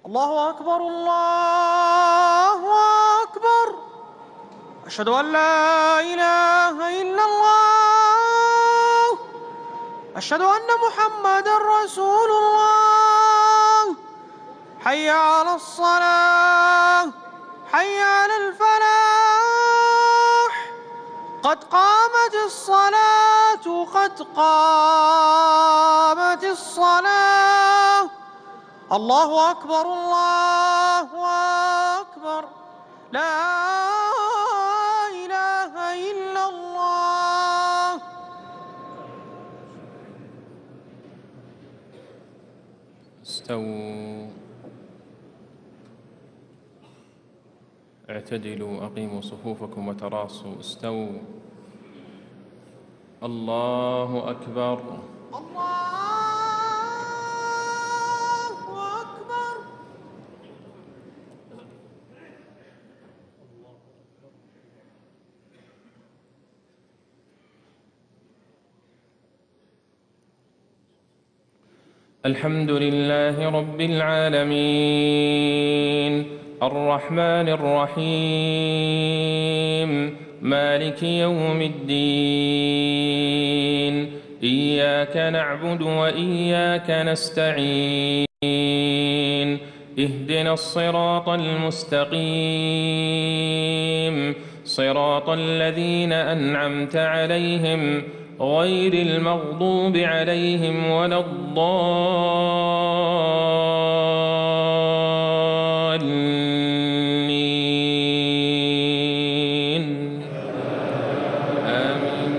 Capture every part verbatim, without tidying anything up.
الله أكبر الله أكبر. أشهد أن لا إله إلا الله. أشهد أن محمدًا رسول الله. حي على الصلاة، حي على الفلاح. قد قامت الصلاة، قد قامت الصلاة. الله أكبر الله أكبر. لا إله إلا الله. استووا، اعتدلوا، أقيموا صفوفكم وتراصوا. استووا. الله أكبر. الله أكبر. الحمد لله رب العالمين، الرحمن الرحيم، مالك يوم الدين. إياك نعبد وإياك نستعين. اهدنا الصراط المستقيم، صراط الذين أنعمت عليهم غير المغضوب عليهم ولا الضالين. آمين.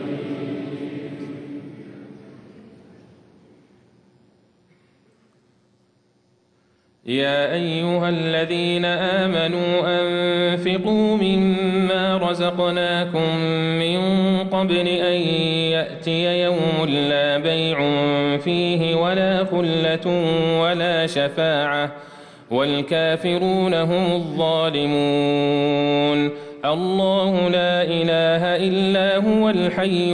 يا أيها الذين آمنوا أنفقوا مما رزقناكم من قبل أن يأتي يوم لا بيع فيه ولا خلة ولا شفاعة والكافرون هم الظالمون. الله لا إله إلا هو الحي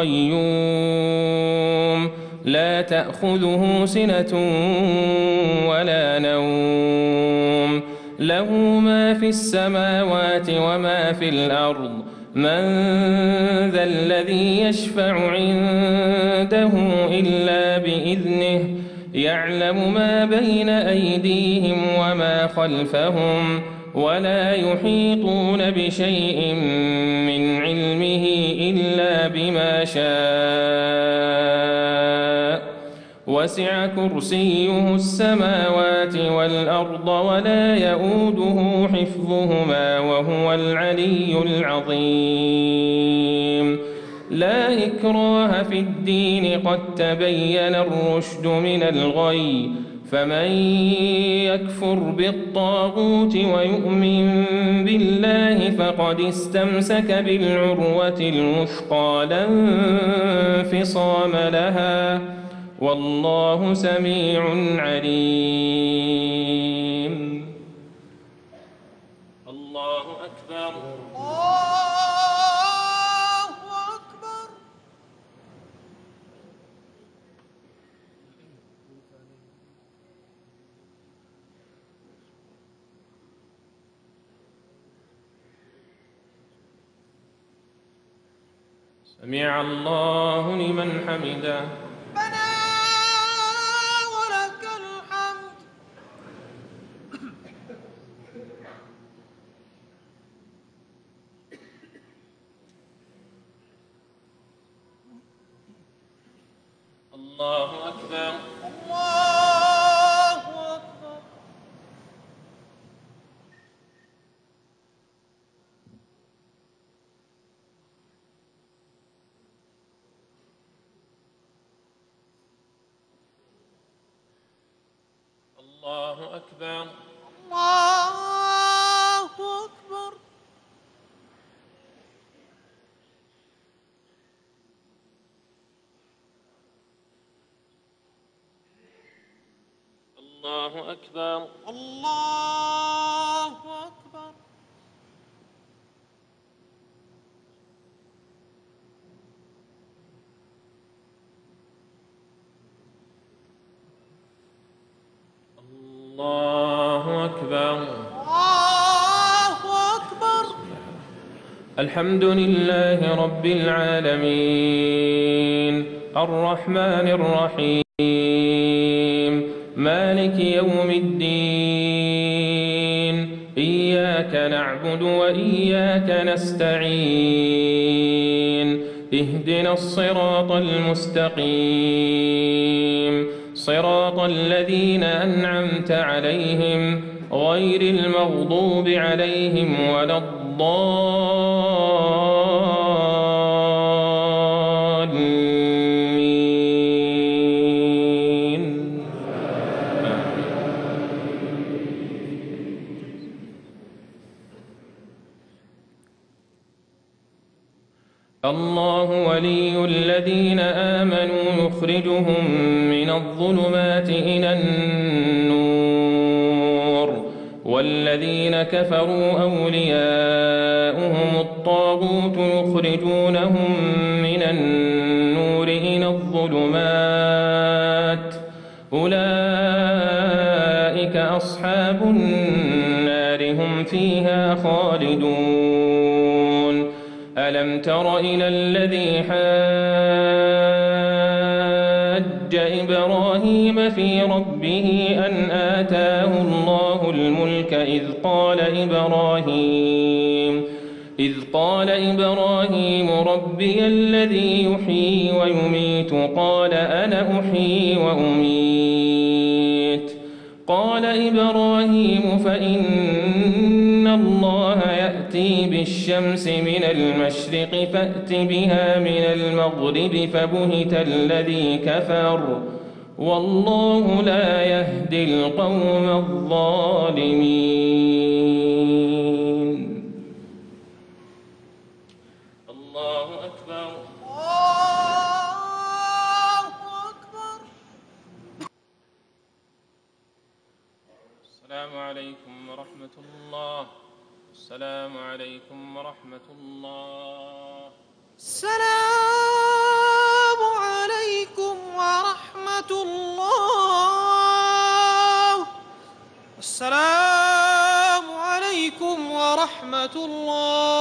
القيوم، لا تأخذه سنة ولا نوم، له ما في السماوات وما في الأرض. من ذا الذي يشفع عنده إلا بإذنه، يعلم ما بين أيديهم وما خلفهم، ولا يحيطون بشيء من علمه إلا بما شاء. وسع كرسيه السماوات والأرض ولا يئوده حفظهما وهو العلي العظيم. لا إكراه في الدين، قد تبين الرشد من الغي. فمن يكفر بالطاغوت ويؤمن بالله فقد استمسك بالعروة الوثقى لا انفصام لها، والله سميع عليم. الله أكبر. الله أكبر. سمع الله لمن حمده. ربنا ولك الحمد. الله أكبر. الله أكبر. الله أكبر. الله أكبر. الله أكبر. الله أكبر. الله الله أكبر. الله أكبر. الحمد لله رب العالمين الرحمن الرحيم مالك يوم الدين إياك نعبد وإياك نستعين اهدنا الصراط المستقيم صراط الذين أنعمت عليهم غير المغضوب عليهم ولا الضالين. الله ولي الذين آمنوا يخرجهم من الظلمات إلى النور والذين كفروا أولياؤهم الطاغوت يخرجونهم من النور إلى الظلمات أولئك أصحاب النار هم فيها خالدون. ألم تر إلى الذي حاج إبراهيم في ربه أن آتاه الله الملك إذ قال إبراهيم إذ قال إبراهيم ربي الذي يحيي ويميت قال أنا أحيي وأميت قال إبراهيم فإن الله يأتي بالشمس من المشرق فأت بها من المغرب فبهت الذي كفر والله لا يهدي القوم الظالمين. الله أكبر. الله أكبر. السلام عليكم ورحمة الله. السلام عليكم ورحمة الله. السلام عليكم ورحمة الله. السلام عليكم ورحمة الله.